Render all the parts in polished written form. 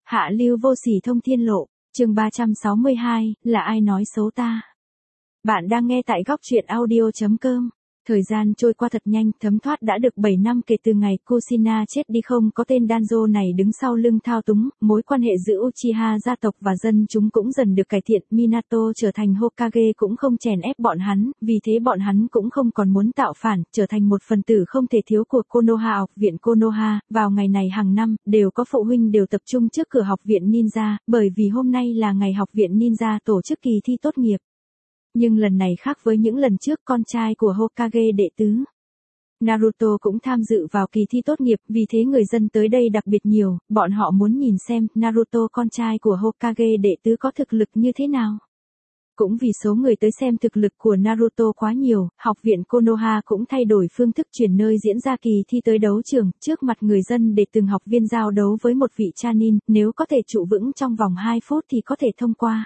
Hạ lưu vô sỉ thông thiên lộ, chương 362, là ai nói xấu ta? Bạn đang nghe tại góc truyện audio.com. Thời gian trôi qua thật nhanh, thấm thoát đã được 7 năm kể từ ngày Kushina chết đi, không có tên Danzo này đứng sau lưng thao túng, mối quan hệ giữa Uchiha gia tộc và dân chúng cũng dần được cải thiện, Minato trở thành Hokage cũng không chèn ép bọn hắn, vì thế bọn hắn cũng không còn muốn tạo phản, trở thành một phần tử không thể thiếu của Konoha. Học viện Konoha, vào ngày này hàng năm, đều có phụ huynh đều tập trung trước cửa học viện ninja, bởi vì hôm nay là ngày học viện ninja tổ chức kỳ thi tốt nghiệp. Nhưng lần này khác với những lần trước, con trai của Hokage đệ tứ Naruto cũng tham dự vào kỳ thi tốt nghiệp, vì thế người dân tới đây đặc biệt nhiều, bọn họ muốn nhìn xem Naruto con trai của Hokage đệ tứ có thực lực như thế nào. Cũng vì số người tới xem thực lực của Naruto quá nhiều, học viện Konoha cũng thay đổi phương thức chuyển nơi diễn ra kỳ thi tới đấu trường, trước mặt người dân để từng học viên giao đấu với một vị Chunin, nếu có thể trụ vững trong vòng 2 phút thì có thể thông qua.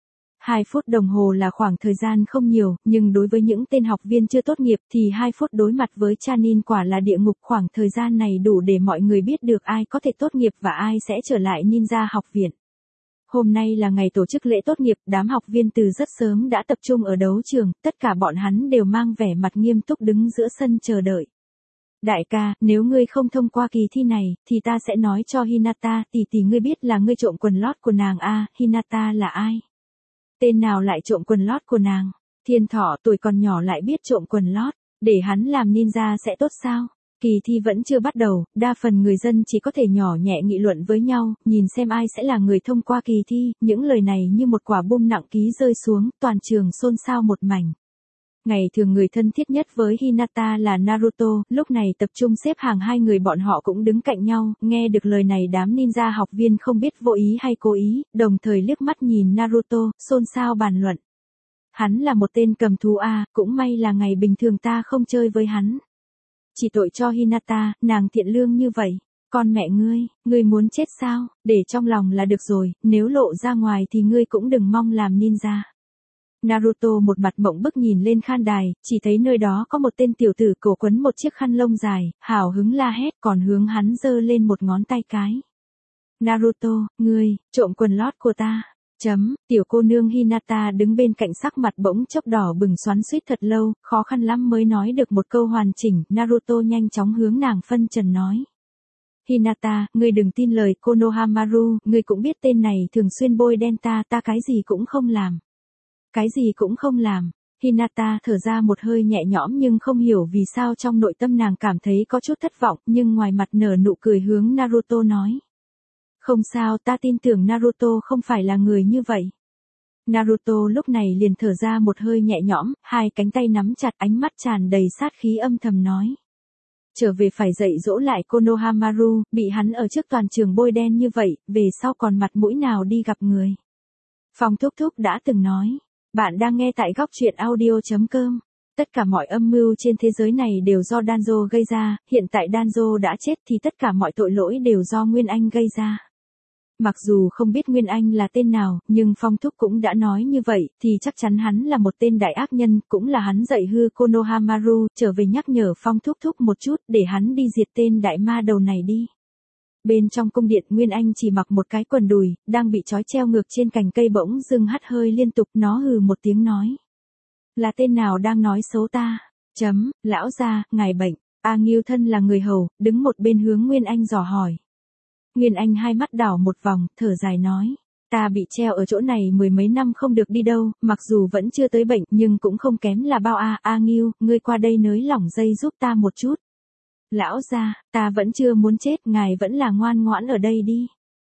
2 phút đồng hồ là khoảng thời gian không nhiều, nhưng đối với những tên học viên chưa tốt nghiệp thì 2 phút đối mặt với Chunin quả là địa ngục. Khoảng thời gian này đủ để mọi người biết được ai có thể tốt nghiệp và ai sẽ trở lại ninja học viện. Hôm nay là ngày tổ chức lễ tốt nghiệp, đám học viên từ rất sớm đã tập trung ở đấu trường, tất cả bọn hắn đều mang vẻ mặt nghiêm túc đứng giữa sân chờ đợi. Đại ca, nếu ngươi không thông qua kỳ thi này, thì ta sẽ nói cho Hinata, tỷ ngươi biết là ngươi trộm quần lót của nàng à? Hinata là ai? Tên nào lại trộm quần lót của nàng? Thiên Thọ tuổi còn nhỏ lại biết trộm quần lót, để hắn làm ninja sẽ tốt sao? Kỳ thi vẫn chưa bắt đầu, đa phần người dân chỉ có thể nhỏ nhẹ nghị luận với nhau, nhìn xem ai sẽ là người thông qua kỳ thi. Những lời này như một quả bom nặng ký rơi xuống, toàn trường xôn xao một mảnh. Ngày thường người thân thiết nhất với Hinata là Naruto, lúc này tập trung xếp hàng hai người bọn họ cũng đứng cạnh nhau, nghe được lời này đám ninja học viên không biết vô ý hay cố ý, đồng thời liếc mắt nhìn Naruto, xôn xao bàn luận. Hắn là một tên cầm thú à, cũng may là ngày bình thường ta không chơi với hắn. Chỉ tội cho Hinata, nàng thiện lương như vậy. Con mẹ ngươi muốn chết sao? Để trong lòng là được rồi, nếu lộ ra ngoài thì ngươi cũng đừng mong làm ninja. Naruto một mặt mộng bức nhìn lên khan đài, chỉ thấy nơi đó có một tên tiểu tử cổ quấn một chiếc khăn lông dài, hào hứng la hét còn hướng hắn giơ lên một ngón tay cái. Naruto, ngươi, trộm quần lót của ta. Tiểu cô nương Hinata đứng bên cạnh sắc mặt bỗng chốc đỏ bừng xoắn xuýt thật lâu, khó khăn lắm mới nói được một câu hoàn chỉnh, Naruto nhanh chóng hướng nàng phân trần nói. Hinata, ngươi đừng tin lời Konohamaru, ngươi cũng biết tên này thường xuyên bôi đen ta cái gì cũng không làm. Cái gì cũng không làm. Hinata thở ra một hơi nhẹ nhõm nhưng không hiểu vì sao trong nội tâm nàng cảm thấy có chút thất vọng, nhưng ngoài mặt nở nụ cười hướng Naruto nói. Không sao, ta tin tưởng Naruto không phải là người như vậy. Naruto lúc này liền thở ra một hơi nhẹ nhõm, hai cánh tay nắm chặt, ánh mắt tràn đầy sát khí âm thầm nói. Trở về phải dạy dỗ lại Konohamaru, bị hắn ở trước toàn trường bôi đen như vậy, về sau còn mặt mũi nào đi gặp người. Phong Thúc Thúc đã từng nói. Bạn đang nghe tại góc truyện audio.com. Tất cả mọi âm mưu trên thế giới này đều do Danzo gây ra, hiện tại Danzo đã chết thì tất cả mọi tội lỗi đều do Nguyên Anh gây ra. Mặc dù không biết Nguyên Anh là tên nào, nhưng Phong Thúc cũng đã nói như vậy, thì chắc chắn hắn là một tên đại ác nhân, cũng là hắn dạy hư Konohamaru, trở về nhắc nhở Phong Thúc Thúc một chút, để hắn đi diệt tên đại ma đầu này đi. Bên trong cung điện, Nguyên Anh chỉ mặc một cái quần đùi, đang bị trói treo ngược trên cành cây, bỗng dưng hắt hơi liên tục, nó hừ một tiếng nói. Là tên nào đang nói xấu ta? Lão gia, ngài bệnh. A Nghiêu thân là người hầu, đứng một bên hướng Nguyên Anh dò hỏi. Nguyên Anh hai mắt đảo một vòng, thở dài nói. Ta bị treo ở chỗ này 10 mấy năm không được đi đâu, mặc dù vẫn chưa tới bệnh, nhưng cũng không kém là bao à. A Nghiêu, ngươi qua đây nới lỏng dây giúp ta một chút. Lão gia, ta vẫn chưa muốn chết, ngài vẫn là ngoan ngoãn ở đây đi.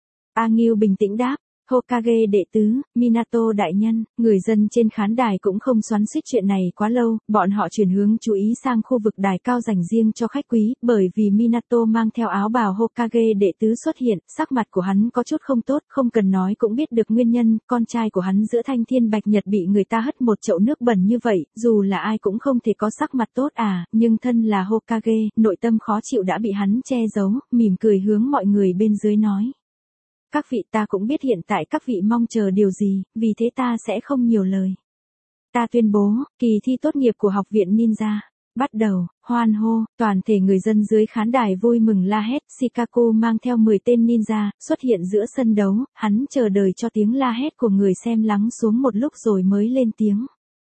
A Nghiêu bình tĩnh đáp. Hokage đệ tứ, Minato đại nhân, người dân trên khán đài cũng không xoắn xuýt chuyện này quá lâu, bọn họ chuyển hướng chú ý sang khu vực đài cao dành riêng cho khách quý, bởi vì Minato mang theo áo bào Hokage đệ tứ xuất hiện, sắc mặt của hắn có chút không tốt, không cần nói cũng biết được nguyên nhân, con trai của hắn giữa thanh thiên bạch nhật bị người ta hất một chậu nước bẩn như vậy, dù là ai cũng không thể có sắc mặt tốt à, nhưng thân là Hokage, nội tâm khó chịu đã bị hắn che giấu, mỉm cười hướng mọi người bên dưới nói. Các vị, ta cũng biết hiện tại các vị mong chờ điều gì, vì thế ta sẽ không nhiều lời. Ta tuyên bố, kỳ thi tốt nghiệp của học viện ninja, Bắt đầu, hoan hô, toàn thể người dân dưới khán đài vui mừng la hét, Shikaku mang theo 10 tên ninja, xuất hiện giữa sân đấu, hắn chờ đợi cho tiếng la hét của người xem lắng xuống một lúc rồi mới lên tiếng.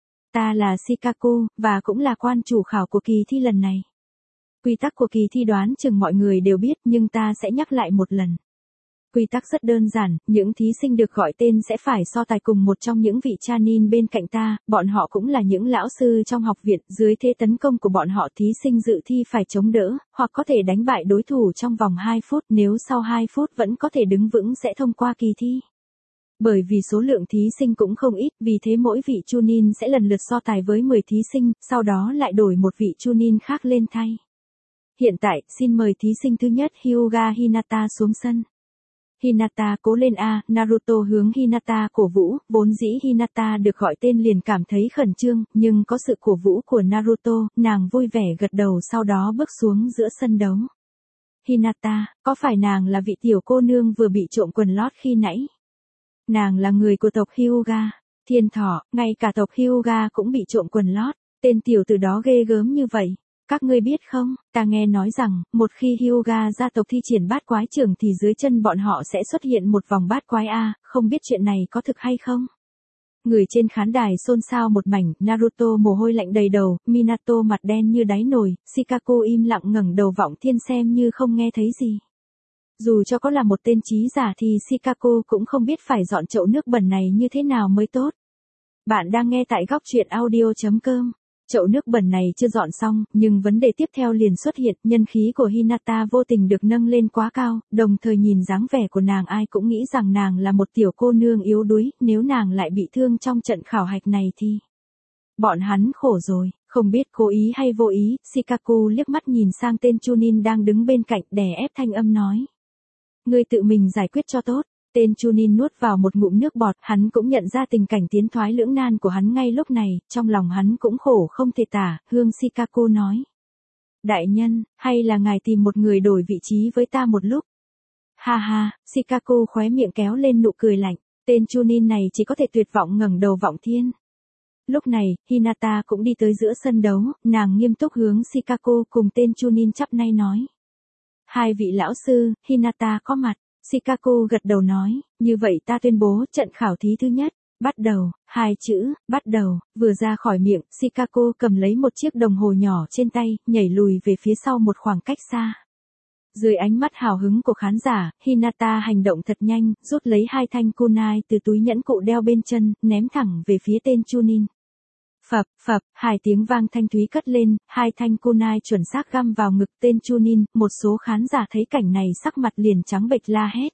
Ta là Shikaku, và cũng là quan chủ khảo của kỳ thi lần này. Quy tắc của kỳ thi đoán chừng mọi người đều biết nhưng ta sẽ nhắc lại một lần. Quy tắc rất đơn giản, những thí sinh được gọi tên sẽ phải so tài cùng một trong những vị Chunin bên cạnh ta, bọn họ cũng là những lão sư trong học viện, dưới thế tấn công của bọn họ thí sinh dự thi phải chống đỡ, hoặc có thể đánh bại đối thủ trong vòng 2 phút, nếu sau 2 phút vẫn có thể đứng vững sẽ thông qua kỳ thi. Bởi vì số lượng thí sinh cũng không ít, vì thế mỗi vị Chunin sẽ lần lượt so tài với 10 thí sinh, sau đó lại đổi một vị Chunin khác lên thay. Hiện tại, xin mời thí sinh thứ nhất Hyuga Hinata xuống sân. Hinata cố lên a, Naruto hướng Hinata cổ vũ, vốn dĩ Hinata được gọi tên liền cảm thấy khẩn trương, nhưng có sự cổ vũ của Naruto, nàng vui vẻ gật đầu sau đó bước xuống giữa sân đấu. Hinata, có phải nàng là vị tiểu cô nương vừa bị trộm quần lót khi nãy? Nàng là người của tộc Hyuga. Thiên thỏ, ngay cả tộc Hyuga cũng bị trộm quần lót, tên tiểu tử đó ghê gớm như vậy. Các ngươi biết không, ta nghe nói rằng, một khi Hyuga gia tộc thi triển bát quái trưởng thì dưới chân bọn họ sẽ xuất hiện một vòng bát quái a, không biết chuyện này có thực hay không? Người trên khán đài xôn xao một mảnh, Naruto mồ hôi lạnh đầy đầu, Minato mặt đen như đáy nồi, Shikaku im lặng ngẩng đầu vọng thiên xem như không nghe thấy gì. Dù cho có là một tên trí giả thì Shikaku cũng không biết phải dọn chậu nước bẩn này như thế nào mới tốt. Bạn đang nghe tại góc truyện audio.com. Chậu nước bẩn này chưa dọn xong, nhưng vấn đề tiếp theo liền xuất hiện, nhân khí của Hinata vô tình được nâng lên quá cao, đồng thời nhìn dáng vẻ của nàng ai cũng nghĩ rằng nàng là một tiểu cô nương yếu đuối, nếu nàng lại bị thương trong trận khảo hạch này thì... Bọn hắn khổ rồi, không biết cố ý hay vô ý, Shikaku liếc mắt nhìn sang tên Chunin đang đứng bên cạnh đè ép thanh âm nói. Ngươi tự mình giải quyết cho tốt. Tên Chunin nuốt vào một ngụm nước bọt, hắn cũng nhận ra tình cảnh tiến thoái lưỡng nan của hắn ngay lúc này, trong lòng hắn cũng khổ không thể tả, Hương Shikaku nói. Đại nhân, hay là ngài tìm một người đổi vị trí với ta một lúc? Ha ha, Shikaku khóe miệng kéo lên nụ cười lạnh, tên Chunin này chỉ có thể tuyệt vọng ngẩng đầu vọng thiên. Lúc này, Hinata cũng đi tới giữa sân đấu, nàng nghiêm túc hướng Shikaku cùng tên Chunin chắp tay nói. Hai vị lão sư, Hinata có mặt. Shikaku gật đầu nói, như vậy ta tuyên bố trận khảo thí thứ nhất, bắt đầu, hai chữ, bắt đầu, vừa ra khỏi miệng, Shikaku cầm lấy một chiếc đồng hồ nhỏ trên tay, nhảy lùi về phía sau một khoảng cách xa. Dưới ánh mắt hào hứng của khán giả, Hinata hành động thật nhanh, rút lấy 2 thanh kunai từ túi nhẫn cụ đeo bên chân, ném thẳng về phía tên Chunin. Phập, phập, 2 tiếng vang thanh thúy cất lên, 2 thanh kunai chuẩn xác găm vào ngực tên Chunin, một số khán giả thấy cảnh này sắc mặt liền trắng bệch la hét.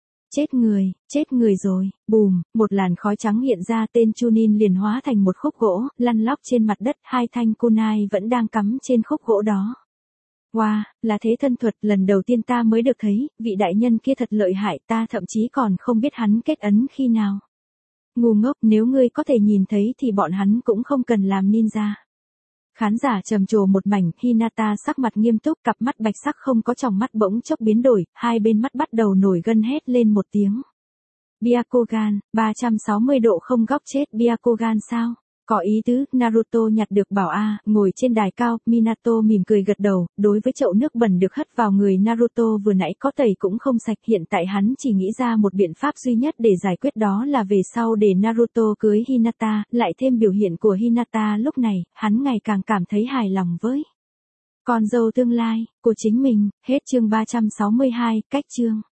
Chết người rồi, bùm, một làn khói trắng hiện ra tên Chunin liền hóa thành một khúc gỗ, lăn lóc trên mặt đất, 2 thanh kunai vẫn đang cắm trên khúc gỗ đó. Wow, là thế thân thuật, lần đầu tiên ta mới được thấy, vị đại nhân kia thật lợi hại, ta thậm chí còn không biết hắn kết ấn khi nào. Ngu ngốc, nếu ngươi có thể nhìn thấy thì bọn hắn cũng không cần làm ninja. Khán giả trầm trồ một mảnh, Hinata sắc mặt nghiêm túc, cặp mắt bạch sắc không có tròng mắt bỗng chốc biến đổi, hai bên mắt bắt đầu nổi gân hét lên một tiếng. Byakugan, 360 độ không góc chết Byakugan sao? Có ý tứ, Naruto nhặt được bảo a, ngồi trên đài cao, Minato mỉm cười gật đầu, đối với chậu nước bẩn được hất vào người Naruto vừa nãy có tẩy cũng không sạch, hiện tại hắn chỉ nghĩ ra một biện pháp duy nhất để giải quyết đó là về sau để Naruto cưới Hinata, lại thêm biểu hiện của Hinata lúc này, hắn ngày càng cảm thấy hài lòng với con dâu tương lai của chính mình, hết chương 362, cách chương.